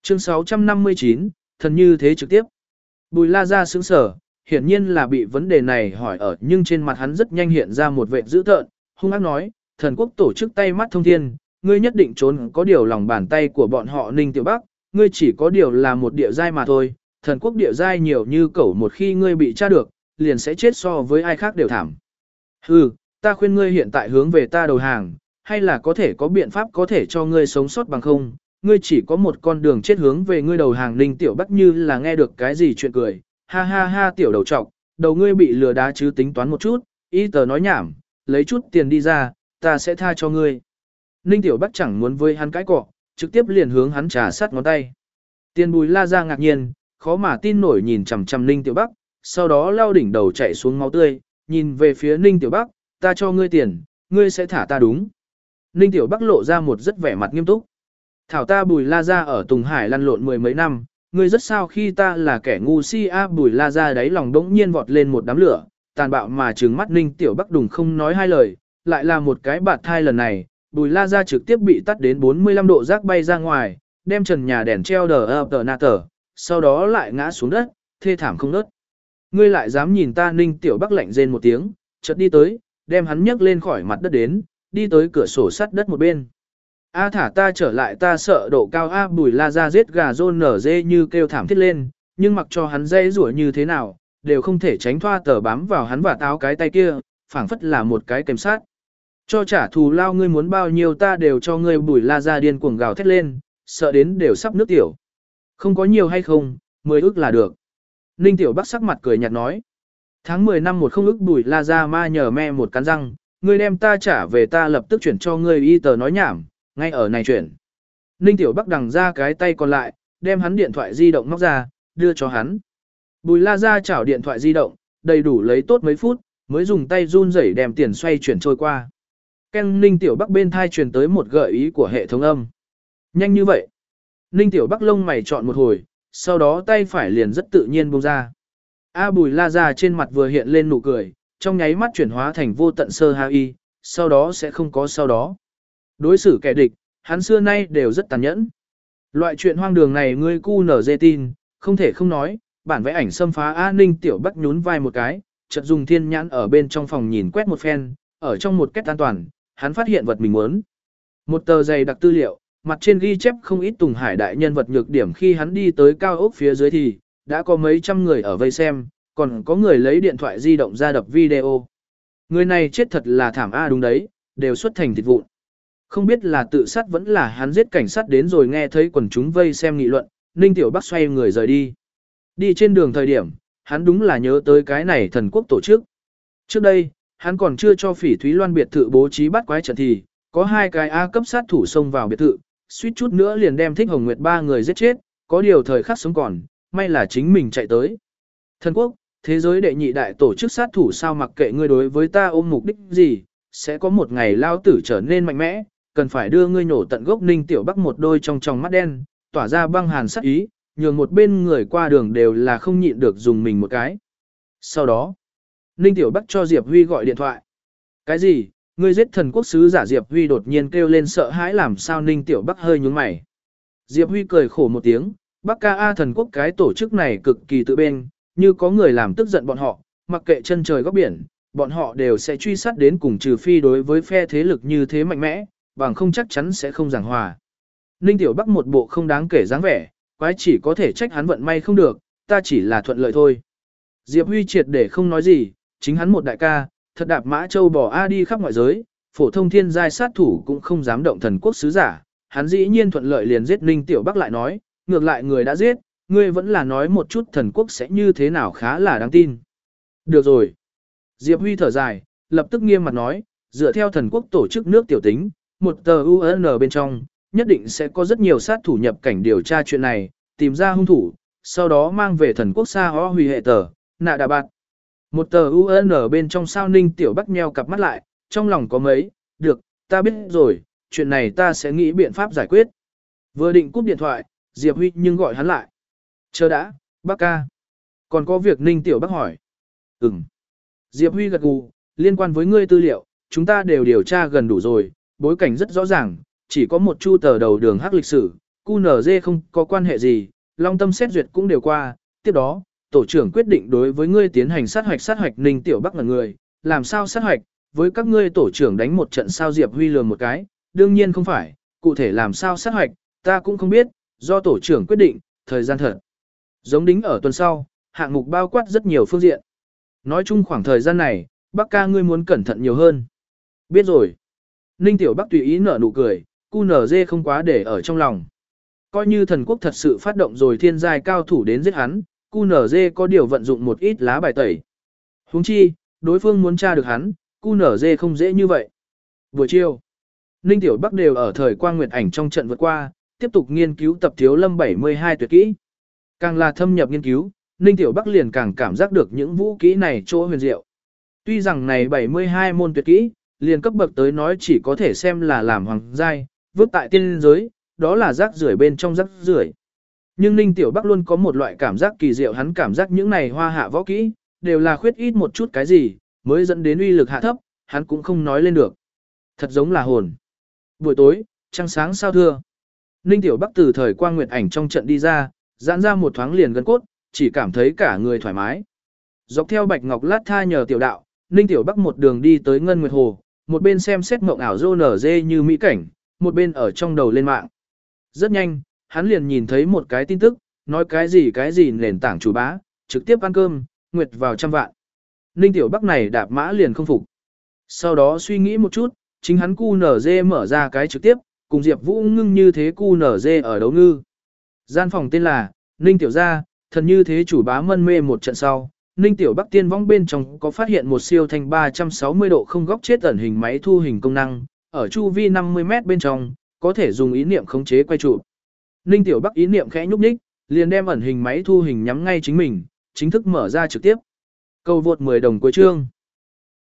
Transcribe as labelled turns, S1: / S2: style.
S1: Chương 659, thần như thế trực tiếp. Bùi La Gia sững sờ, hiển nhiên là bị vấn đề này hỏi ở, nhưng trên mặt hắn rất nhanh hiện ra một vẻ dữ tợn, hung ác nói, thần quốc tổ chức tay mắt thông thiên, ngươi nhất định trốn có điều lòng bàn tay của bọn họ Ninh Tiểu Bắc, ngươi chỉ có điều là một địa giai mà thôi, thần quốc địa giai nhiều như cẩu, một khi ngươi bị tra được, liền sẽ chết so với ai khác đều thảm. Hừ, ta khuyên ngươi hiện tại hướng về ta đầu hàng, hay là có thể có biện pháp có thể cho ngươi sống sót bằng không, ngươi chỉ có một con đường chết hướng về ngươi đầu hàng. Ninh Tiểu Bắc như là nghe được cái gì chuyện cười, ha ha ha, tiểu đầu trọc, đầu ngươi bị lừa đá chứ, tính toán một chút, y tờ nói nhảm, lấy chút tiền đi ra, ta sẽ tha cho ngươi. Ninh Tiểu Bắc chẳng muốn với hắn cãi cọ, trực tiếp liền hướng hắn trà sát ngón tay. Tiền Bùi La Gia ngạc nhiên, khó mà tin nổi nhìn chằm chằm Ninh Tiểu Bắc, sau đó lao đỉnh đầu chạy xuống máu tươi, nhìn về phía Ninh Tiểu Bắc, ta cho ngươi tiền, ngươi sẽ thả ta đúng. Ninh Tiểu Bắc lộ ra một rất vẻ mặt nghiêm túc. Thảo ta Bùi La Gia ở Tùng Hải lăn lộn mười mấy năm, ngươi rất sao khi ta là kẻ ngu si a. Bùi La Gia đáy lòng đống nhiên vọt lên một đám lửa, tàn bạo mà trừng mắt Ninh Tiểu Bắc đùng không nói hai lời, lại là một cái bạt thai. Lần này, Bùi La Gia trực tiếp bị tắt đến 45 độ rác bay ra ngoài, đem trần nhà đèn treo đờ nà tờ, sau đó lại ngã xuống đất, thê thảm không nớt. Ngươi lại dám nhìn ta? Ninh Tiểu Bắc lạnh rên một tiếng, chợt đi tới, đem hắn nhấc lên khỏi mặt đất đến, đi tới cửa sổ sắt đất một bên. A thả ta trở lại, ta sợ độ cao a. Bùi La Gia giết gà rôn nở dê như kêu thảm thiết lên, nhưng mặc cho hắn dây rủa như thế nào, đều không thể tránh thoa tờ bám vào hắn và táo cái tay kia, phảng phất là một cái kèm sát. Cho trả thù lao, ngươi muốn bao nhiêu ta đều cho ngươi. Bùi La Gia điên cuồng gào thét lên, sợ đến đều sắp nước tiểu. Không có nhiều hay không, 10 ức là được. Ninh Tiểu Bắc sắc mặt cười nhạt nói. Tháng 10 năm 10 ức. Bùi La Gia ma nhờ me một cắn răng, ngươi đem ta trả về ta lập tức chuyển cho ngươi. Y tờ nói nhảm, ngay ở này chuyển. Ninh Tiểu Bắc đằng ra cái tay còn lại, đem hắn điện thoại di động móc ra, đưa cho hắn. Bùi La Gia chảo điện thoại di động, đầy đủ lấy tốt mấy phút, mới dùng tay run rẩy đem tiền xoay chuyển trôi qua. Ken. Ninh Tiểu Bắc bên thai truyền tới một gợi ý của hệ thống âm. Nhanh như vậy. Ninh Tiểu Bắc lông mày chọn một hồi, sau đó tay phải liền rất tự nhiên buông ra. Bùi La Gia trên mặt vừa hiện lên nụ cười, trong nháy mắt chuyển hóa thành vô tận sơ ha y, sau đó sẽ không có sau đó. Đối xử kẻ địch, hắn xưa nay đều rất tàn nhẫn. Loại chuyện hoang đường này ngươi cu nở dê tin, không thể không nói, bản vẽ ảnh xâm phá. Ninh Tiểu Bắc nhún vai một cái, chợt dùng thiên nhãn ở bên trong phòng nhìn quét một phen, ở trong một két an toàn, hắn phát hiện vật mình muốn. Một tờ dày đặc tư liệu, mặt trên ghi chép không ít Tùng Hải đại nhân vật nhược điểm. Khi hắn đi tới cao ốc phía dưới thì, đã có mấy trăm người ở vây xem, còn có người lấy điện thoại di động ra đập video. Người này chết thật là thảm đúng đấy, đều xuất thành thịt vụn. Không biết là tự sát vẫn là hắn giết cảnh sát đến rồi. Nghe thấy quần chúng vây xem nghị luận, Ninh Tiểu Bắc xoay người rời đi. Đi trên đường thời điểm, hắn đúng là nhớ tới cái này thần quốc tổ chức. Trước đây, hắn còn chưa cho Phỉ Thúy Loan biệt thự bố trí bắt quái trận thì, có hai cái A cấp sát thủ xông vào biệt thự, suýt chút nữa liền đem Thích Hồng Nguyệt ba người giết chết, có điều thời khắc sống còn, may là chính mình chạy tới. Thần quốc, thế giới đệ nhị đại tổ chức sát thủ sao, mặc kệ ngươi đối với ta ôm mục đích gì, sẽ có một ngày lao tử trở nên mạnh mẽ, cần phải đưa ngươi nổ tận gốc. Ninh Tiểu Bắc một đôi trong mắt đen, tỏa ra băng hàn sát ý, nhường một bên người qua đường đều là không nhịn được dùng mình một cái. Sau đó, Ninh Tiểu Bắc cho Diệp Huy gọi điện thoại. Cái gì? Ngươi giết thần quốc sứ giả? Diệp Huy đột nhiên kêu lên sợ hãi. Làm sao? Ninh Tiểu Bắc hơi nhướng mày. Diệp Huy cười khổ một tiếng, Bắc Ca thần quốc cái tổ chức này cực kỳ tự bên, như có người làm tức giận bọn họ, mặc kệ chân trời góc biển, bọn họ đều sẽ truy sát đến cùng, trừ phi đối với phe thế lực như thế mạnh mẽ, bằng không chắc chắn sẽ không giảng hòa. Ninh Tiểu Bắc một bộ không đáng kể dáng vẻ, quái chỉ có thể trách hắn vận may không được, ta chỉ là thuận lợi thôi. Diệp Huy triệt để không nói gì, chính hắn một đại ca, thật đạp mã châu bò đi khắp ngoại giới, phổ thông thiên giai sát thủ cũng không dám động thần quốc sứ giả, hắn dĩ nhiên thuận lợi liền giết. Ninh Tiểu Bắc lại nói, ngược lại người đã giết, ngươi vẫn là nói một chút thần quốc sẽ như thế nào khá là đáng tin. Được rồi. Diệp Huy thở dài, lập tức nghiêm mặt nói, dựa theo thần quốc tổ chức nước tiểu tính, một tờ UN bên trong, nhất định sẽ có rất nhiều sát thủ nhập cảnh điều tra chuyện này, tìm ra hung thủ, sau đó mang về thần quốc Sa Ho hủy hệ tờ, nạ đà bạt. Một tờ UN bên trong sao? Ninh Tiểu Bắc nheo cặp mắt lại, trong lòng có mấy, được, ta biết rồi, chuyện này ta sẽ nghĩ biện pháp giải quyết. Vừa định cúp điện thoại, Diệp Huy nhưng gọi hắn lại. Chờ đã, Bắc ca. Còn có việc? Ninh Tiểu Bắc hỏi. Diệp Huy gật gù, liên quan với ngươi tư liệu, chúng ta đều điều tra gần đủ rồi, bối cảnh rất rõ ràng, chỉ có một chu tờ đầu đường hắc lịch sử, QNZ không có quan hệ gì, Long Tâm xét duyệt cũng đều qua, tiếp đó, tổ trưởng quyết định đối với ngươi tiến hành sát hoạch Ninh Tiểu Bắc là người, làm sao sát hoạch, với các ngươi tổ trưởng đánh một trận sao Diệp Huy lừa một cái, đương nhiên không phải, cụ thể làm sao sát hoạch, ta cũng không biết, do tổ trưởng quyết định, thời gian thật. Giống đính ở tuần sau, hạng mục bao quát rất nhiều phương diện. Nói chung khoảng thời gian này, Bắc ca ngươi muốn cẩn thận nhiều hơn. Biết rồi. Ninh Tiểu Bắc tùy ý nở nụ cười, QNZ không quá để ở trong lòng. Coi như thần quốc thật sự phát động rồi thiên giai cao thủ đến giết hắn, QNZ có điều vận dụng một ít lá bài tẩy. Huống chi, đối phương muốn tra được hắn, QNZ không dễ như vậy. Buổi chiều, Ninh Tiểu Bắc đều ở thời quang nguyệt ảnh trong trận vượt qua, tiếp tục nghiên cứu tập thiếu lâm 72 tuyệt kỹ. Càng là thâm nhập nghiên cứu, Ninh Tiểu Bắc liền càng cảm giác được những vũ kỹ này chỗ huyền diệu. Tuy rằng này 72 môn tuyệt kỹ, liền cấp bậc tới nói chỉ có thể xem là làm hoàng giai, vứt tại tiên giới, đó là rác rưởi bên trong rác rưởi. Nhưng Ninh Tiểu Bắc luôn có một loại cảm giác kỳ diệu, hắn cảm giác những này hoa hạ võ kỹ, đều là khuyết ít một chút cái gì, mới dẫn đến uy lực hạ thấp, hắn cũng không nói lên được. Thật giống là hồn. Buổi tối, trăng sáng sao thưa. Ninh Tiểu Bắc từ thời quang nguyệt ảnh trong trận đi ra, giãn ra một thoáng liền gân cốt, chỉ cảm thấy cả người thoải mái. Dọc theo bạch ngọc lát tha nhờ tiểu đạo, Ninh Tiểu Bắc một đường đi tới Ngân Nguyệt Hồ, một bên xem xét mộng ảo rô nở dê như mỹ cảnh, một bên ở trong đầu lên mạng. Rất nhanh, hắn liền nhìn thấy một cái tin tức, nói cái gì nền tảng chủ bá, trực tiếp ăn cơm, nguyệt vào 100 vạn. Ninh Tiểu Bắc này đạp mã liền không phục. Sau đó suy nghĩ một chút, chính hắn QNZ mở ra cái trực tiếp, cùng Diệp Vũ ngưng như thế QNZ ở đấu ngư. Gian phòng tên là Ninh Tiểu Gia, thần như thế chủ bá mân mê một trận sau. Ninh Tiểu Bắc tiên vong bên trong có phát hiện một siêu thanh 360 độ không góc chết ẩn hình máy thu hình công năng, ở chu vi 50 m bên trong, có thể dùng ý niệm khống chế quay chụp. Ninh Tiểu Bắc ý niệm khẽ nhúc nhích, liền đem ẩn hình máy thu hình nhắm ngay chính mình, chính thức mở ra trực tiếp. Cầu vượt 10 đồng cuối chương.